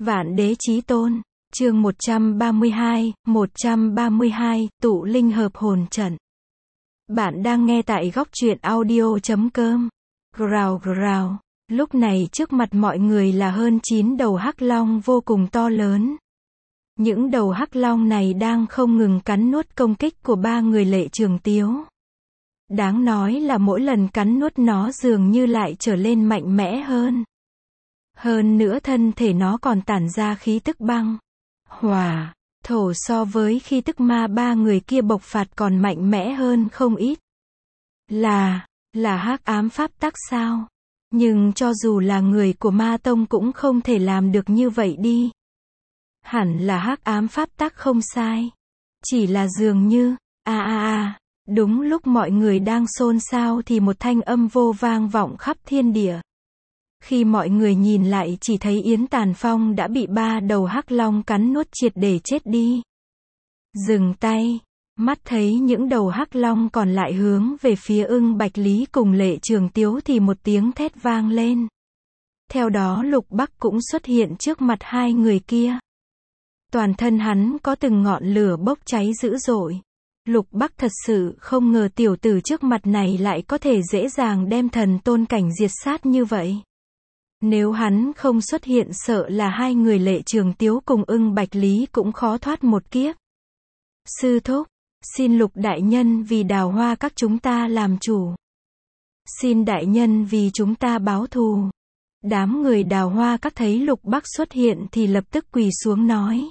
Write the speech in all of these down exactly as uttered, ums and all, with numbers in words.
Vạn Đế Chí Tôn, chương một trăm ba mươi hai, một trăm ba mươi hai, tụ linh hợp hồn trận. Bạn đang nghe tại góc truyện audio chấm com. Grào grào, lúc này trước mặt mọi người là hơn chín đầu hắc long vô cùng to lớn. Những đầu hắc long này đang không ngừng cắn nuốt công kích của ba người Lệ Trường Tiếu. Đáng nói là mỗi lần cắn nuốt nó dường như lại trở lên mạnh mẽ hơn. Hơn nữa thân thể nó còn tản ra khí tức băng, hỏa, thổ so với khí tức ma ba người kia bộc phát còn mạnh mẽ hơn không ít. Là, là hắc ám pháp tắc sao? Nhưng cho dù là người của ma tông cũng không thể làm được như vậy đi. Hẳn là hắc ám pháp tắc không sai. Chỉ là dường như, a a a, đúng lúc mọi người đang xôn xao thì một thanh âm vô vang vọng khắp thiên địa. Khi mọi người nhìn lại chỉ thấy Yến Tàn Phong đã bị ba đầu hắc long cắn nuốt triệt để chết đi. Dừng tay, mắt thấy những đầu hắc long còn lại hướng về phía Ưng Bạch Lý cùng Lệ Trường Tiếu thì một tiếng thét vang lên. Theo đó Lục Bắc cũng xuất hiện trước mặt hai người kia. Toàn thân hắn có từng ngọn lửa bốc cháy dữ dội. Lục Bắc thật sự không ngờ tiểu tử trước mặt này lại có thể dễ dàng đem thần tôn cảnh diệt sát như vậy. Nếu hắn không xuất hiện sợ là hai người Lệ Trường Tiếu cùng Ưng Bạch Lý cũng khó thoát một kiếp. Sư thúc, xin Lục đại nhân vì Đào Hoa các chúng ta làm chủ. Xin đại nhân vì chúng ta báo thù. Đám người Đào Hoa các thấy Lục Bắc xuất hiện thì lập tức quỳ xuống nói.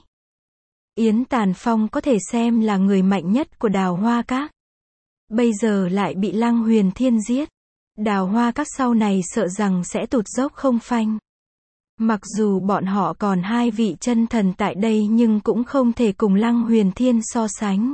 Yến Tàn Phong có thể xem là người mạnh nhất của Đào Hoa các. Bây giờ lại bị Lăng Huyền Thiên giết. Đào Hoa các sau này sợ rằng sẽ tụt dốc không phanh. Mặc dù bọn họ còn hai vị chân thần tại đây nhưng cũng không thể cùng Lăng Huyền Thiên so sánh.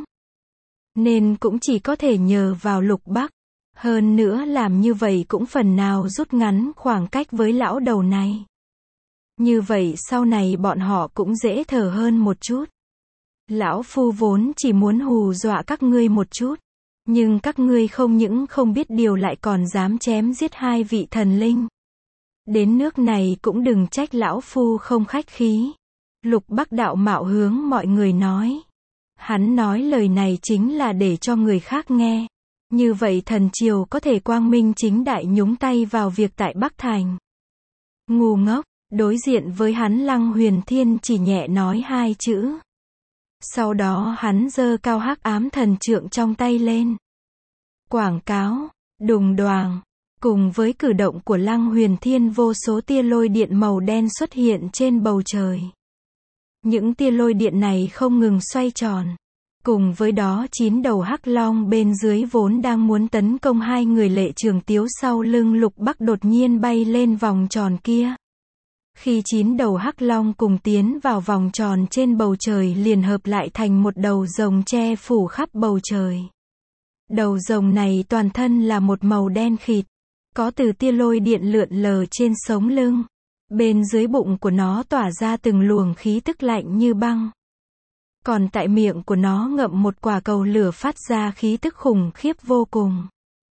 Nên cũng chỉ có thể nhờ vào Lục Bắc. Hơn nữa làm như vậy cũng phần nào rút ngắn khoảng cách với lão đầu này. Như vậy sau này bọn họ cũng dễ thở hơn một chút. Lão phu vốn chỉ muốn hù dọa các ngươi một chút. Nhưng các ngươi không những không biết điều lại còn dám chém giết hai vị thần linh. Đến nước này cũng đừng trách lão phu không khách khí. Lục Bắc đạo mạo hướng mọi người nói. Hắn nói lời này chính là để cho người khác nghe. Như vậy thần triều có thể quang minh chính đại nhúng tay vào việc tại Bắc Thành. Ngu ngốc, đối diện với hắn Lăng Huyền Thiên chỉ nhẹ nói hai chữ. Sau đó hắn giơ cao hắc ám thần trượng trong tay lên. Quảng cáo, đùng đoàng, cùng với cử động của Lăng Huyền Thiên vô số tia lôi điện màu đen xuất hiện trên bầu trời. Những tia lôi điện này không ngừng xoay tròn. Cùng với đó chín đầu hắc long bên dưới vốn đang muốn tấn công hai người Lệ Trường Tiếu sau lưng Lục Bắc đột nhiên bay lên vòng tròn kia. Khi chín đầu hắc long cùng tiến vào vòng tròn trên bầu trời liền hợp lại thành một đầu rồng che phủ khắp bầu trời. Đầu rồng này toàn thân là một màu đen khịt, có từ tia lôi điện lượn lờ trên sống lưng. Bên dưới bụng của nó tỏa ra từng luồng khí tức lạnh như băng. Còn tại miệng của nó ngậm một quả cầu lửa phát ra khí tức khủng khiếp vô cùng.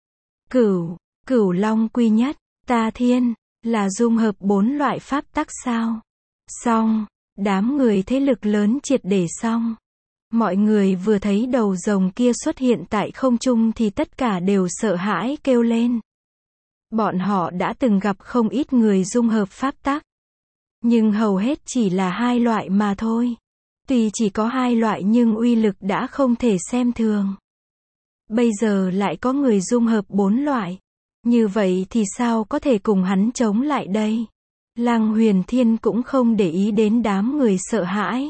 Cửu, cửu long quy nhất, ta thiên, là dung hợp bốn loại pháp tắc sao? Xong, đám người thế lực lớn triệt để xong. Mọi người vừa thấy đầu rồng kia xuất hiện tại không trung thì tất cả đều sợ hãi kêu lên. Bọn họ đã từng gặp không ít người dung hợp pháp tắc. Nhưng hầu hết chỉ là hai loại mà thôi. Tuy chỉ có hai loại nhưng uy lực đã không thể xem thường. Bây giờ lại có người dung hợp bốn loại. Như vậy thì sao có thể cùng hắn chống lại đây? Lăng Huyền Thiên cũng không để ý đến đám người sợ hãi.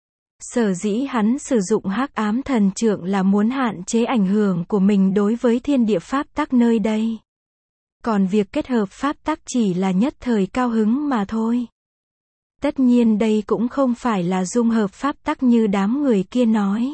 Sở dĩ hắn sử dụng hắc ám thần trượng là muốn hạn chế ảnh hưởng của mình đối với thiên địa pháp tắc nơi đây. Còn việc kết hợp pháp tắc chỉ là nhất thời cao hứng mà thôi. Tất nhiên đây cũng không phải là dung hợp pháp tắc như đám người kia nói.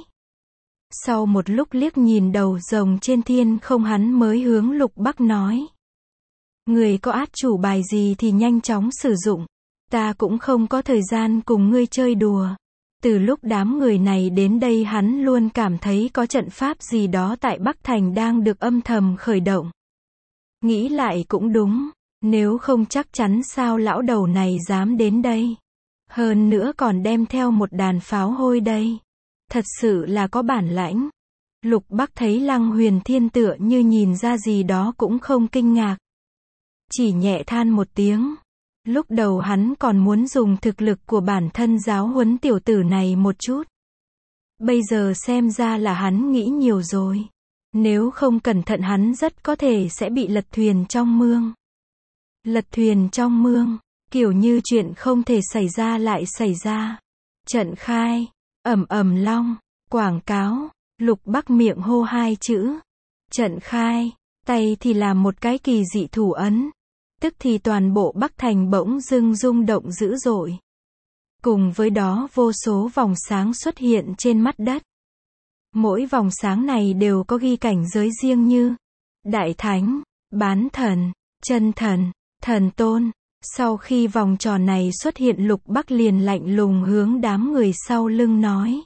Sau một lúc liếc nhìn đầu rồng trên thiên không hắn mới hướng Lục Bắc nói. Người có át chủ bài gì thì nhanh chóng sử dụng. Ta cũng không có thời gian cùng ngươi chơi đùa. Từ lúc đám người này đến đây hắn luôn cảm thấy có trận pháp gì đó tại Bắc Thành đang được âm thầm khởi động. Nghĩ lại cũng đúng. Nếu không chắc chắn sao lão đầu này dám đến đây. Hơn nữa còn đem theo một đàn pháo hôi đây. Thật sự là có bản lãnh. Lục Bắc thấy Lăng Huyền Thiên tựa như nhìn ra gì đó cũng không kinh ngạc. Chỉ nhẹ than một tiếng. Lúc đầu hắn còn muốn dùng thực lực của bản thân giáo huấn tiểu tử này một chút. Bây giờ xem ra là hắn nghĩ nhiều rồi. Nếu không cẩn thận hắn rất có thể sẽ bị lật thuyền trong mương. Lật thuyền trong mương, kiểu như chuyện không thể xảy ra lại xảy ra. Trận khai, ầm ầm long, quảng cáo, Lục Bắc miệng hô hai chữ. Trận khai, tay thì làm một cái kỳ dị thủ ấn. Tức thì toàn bộ Bắc Thành bỗng dưng rung động dữ dội. Cùng với đó vô số vòng sáng xuất hiện trên mặt đất. Mỗi vòng sáng này đều có ghi cảnh giới riêng như Đại Thánh, Bán Thần, Chân Thần, Thần Tôn. Sau khi vòng tròn này xuất hiện, Lục Bắc liền lạnh lùng hướng đám người sau lưng nói.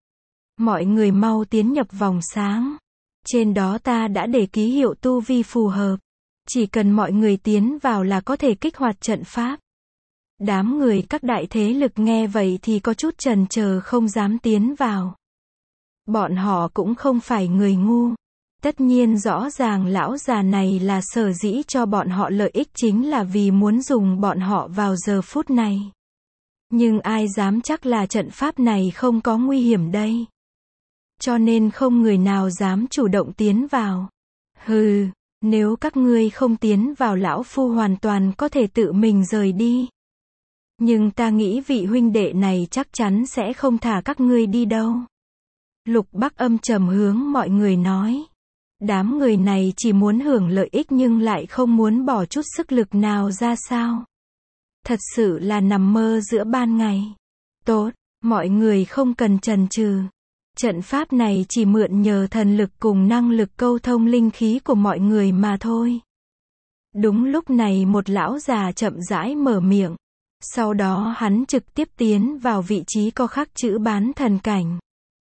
Mọi người mau tiến nhập vòng sáng. Trên đó ta đã để ký hiệu tu vi phù hợp. Chỉ cần mọi người tiến vào là có thể kích hoạt trận pháp. Đám người các đại thế lực nghe vậy thì có chút chần chờ không dám tiến vào. Bọn họ cũng không phải người ngu. Tất nhiên rõ ràng lão già này là sở dĩ cho bọn họ lợi ích chính là vì muốn dùng bọn họ vào giờ phút này. Nhưng ai dám chắc là trận pháp này không có nguy hiểm đây. Cho nên không người nào dám chủ động tiến vào. Hừ, nếu các ngươi không tiến vào lão phu hoàn toàn có thể tự mình rời đi. Nhưng ta nghĩ vị huynh đệ này chắc chắn sẽ không thả các ngươi đi đâu. Lục Bắc âm trầm hướng mọi người nói. Đám người này chỉ muốn hưởng lợi ích nhưng lại không muốn bỏ chút sức lực nào ra sao. Thật sự là nằm mơ giữa ban ngày. Tốt, mọi người không cần chần chừ. Trận pháp này chỉ mượn nhờ thần lực cùng năng lực câu thông linh khí của mọi người mà thôi. Đúng lúc này một lão già chậm rãi mở miệng. Sau đó hắn trực tiếp tiến vào vị trí có khắc chữ bán thần cảnh.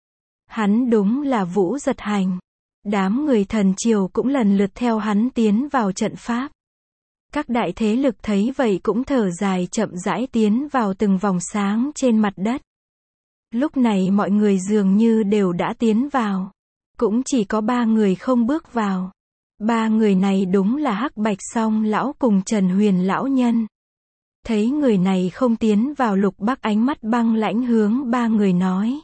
Hắn đúng là Vũ Giật Hành. Đám người thần triều cũng lần lượt theo hắn tiến vào trận pháp. Các đại thế lực thấy vậy cũng thở dài chậm rãi tiến vào từng vòng sáng trên mặt đất. Lúc này mọi người dường như đều đã tiến vào. Cũng chỉ có ba người không bước vào. Ba người này đúng là Hắc Bạch Song lão cùng Trần Huyền lão nhân. Thấy người này không tiến vào, Lục Bắc ánh mắt băng lãnh hướng ba người nói.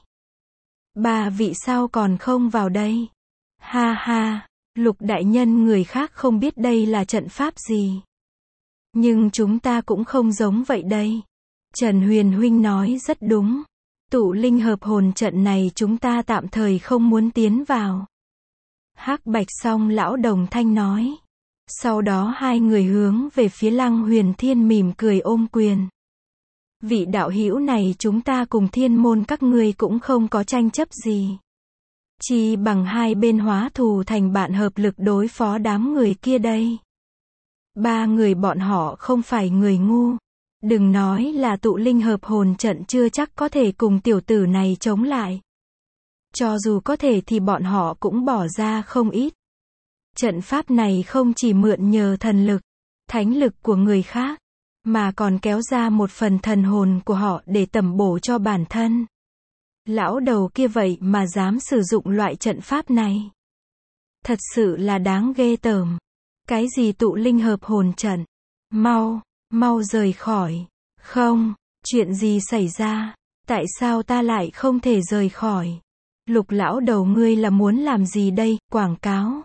Ba vị sao còn không vào đây? Ha ha, Lục đại nhân, người khác không biết đây là trận pháp gì. Nhưng chúng ta cũng không giống vậy đây. Trần Huyền huynh nói rất đúng. Tụ linh hợp hồn trận này chúng ta tạm thời không muốn tiến vào. Hắc Bạch Song lão đồng thanh nói. Sau đó hai người hướng về phía Lăng Huyền Thiên mỉm cười ôm quyền. Vị đạo hữu này chúng ta cùng thiên môn các ngươi cũng không có tranh chấp gì. Chỉ bằng hai bên hóa thù thành bạn, hợp lực đối phó đám người kia đây. Ba người bọn họ không phải người ngu. Đừng nói là tụ linh hợp hồn trận chưa chắc có thể cùng tiểu tử này chống lại. Cho dù có thể thì bọn họ cũng bỏ ra không ít. Trận pháp này không chỉ mượn nhờ thần lực, thánh lực của người khác, mà còn kéo ra một phần thần hồn của họ để tẩm bổ cho bản thân. Lão đầu kia vậy mà dám sử dụng loại trận pháp này. Thật sự là đáng ghê tởm. Cái gì tụ linh hợp hồn trận? Mau, mau rời khỏi. Không, chuyện gì xảy ra? Tại sao ta lại không thể rời khỏi? Lục lão đầu, ngươi là muốn làm gì đây? Quảng cáo.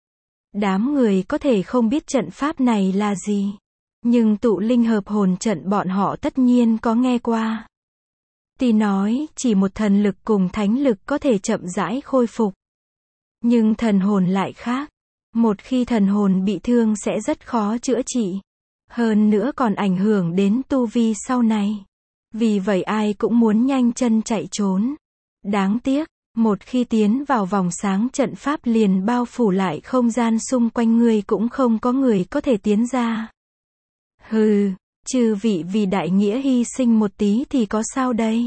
Đám người có thể không biết trận pháp này là gì. Nhưng tụ linh hợp hồn trận bọn họ tất nhiên có nghe qua. Tuy nói chỉ một thần lực cùng thánh lực có thể chậm rãi khôi phục. Nhưng thần hồn lại khác. Một khi thần hồn bị thương sẽ rất khó chữa trị. Hơn nữa còn ảnh hưởng đến tu vi sau này. Vì vậy ai cũng muốn nhanh chân chạy trốn. Đáng tiếc, một khi tiến vào vòng sáng, trận pháp liền bao phủ lại không gian xung quanh ngươi, cũng không có người có thể tiến ra. Hừ, chư vị vì đại nghĩa hy sinh một tí thì có sao đây?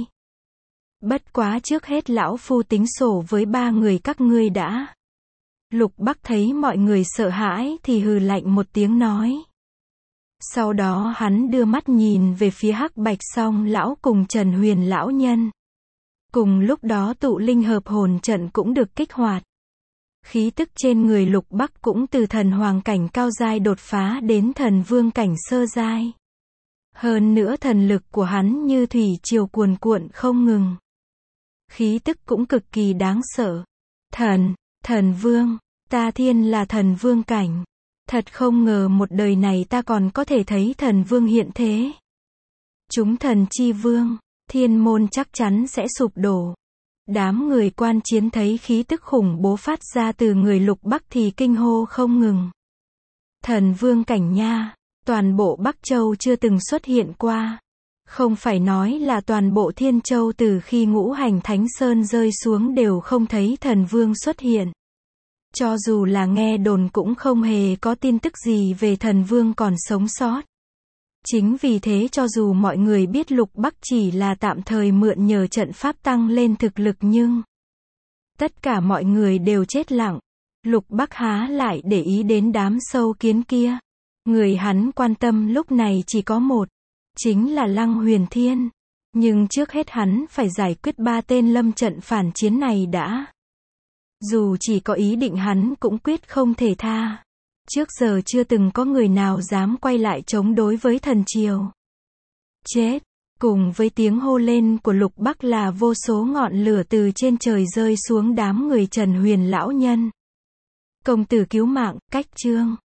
Bất quá trước hết lão phu tính sổ với ba người các ngươi đã. Lục Bắc thấy mọi người sợ hãi thì hừ lạnh một tiếng nói. Sau đó hắn đưa mắt nhìn về phía Hắc Bạch Song lão cùng Trần Huyền lão nhân. Cùng lúc đó tụ linh hợp hồn trận cũng được kích hoạt. Khí tức trên người Lục Bắc cũng từ thần hoàng cảnh cao giai đột phá đến thần vương cảnh sơ giai. Hơn nữa thần lực của hắn như thủy triều cuồn cuộn không ngừng. Khí tức cũng cực kỳ đáng sợ. Thần, thần vương, ta thiên là thần vương cảnh. Thật không ngờ một đời này ta còn có thể thấy thần vương hiện thế. Chúng thần chi vương, thiên môn chắc chắn sẽ sụp đổ. Đám người quan chiến thấy khí tức khủng bố phát ra từ người Lục Bắc thì kinh hô không ngừng. Thần vương cảnh nha, toàn bộ Bắc Châu chưa từng xuất hiện qua. Không phải nói là toàn bộ Thiên Châu từ khi ngũ hành Thánh Sơn rơi xuống đều không thấy thần vương xuất hiện. Cho dù là nghe đồn cũng không hề có tin tức gì về thần vương còn sống sót. Chính vì thế cho dù mọi người biết Lục Bắc chỉ là tạm thời mượn nhờ trận pháp tăng lên thực lực nhưng tất cả mọi người đều chết lặng. Lục Bắc há lại để ý đến đám sâu kiến kia. Người hắn quan tâm lúc này chỉ có một, chính là Lăng Huyền Thiên. Nhưng trước hết hắn phải giải quyết ba tên lâm trận phản chiến này đã. Dù chỉ có ý định hắn cũng quyết không thể tha. Trước giờ chưa từng có người nào dám quay lại chống đối với thần triều. Chết! Cùng với tiếng hô lên của Lục Bắc là vô số ngọn lửa từ trên trời rơi xuống đám người Trần Huyền lão nhân. Công tử cứu mạng, cách chương.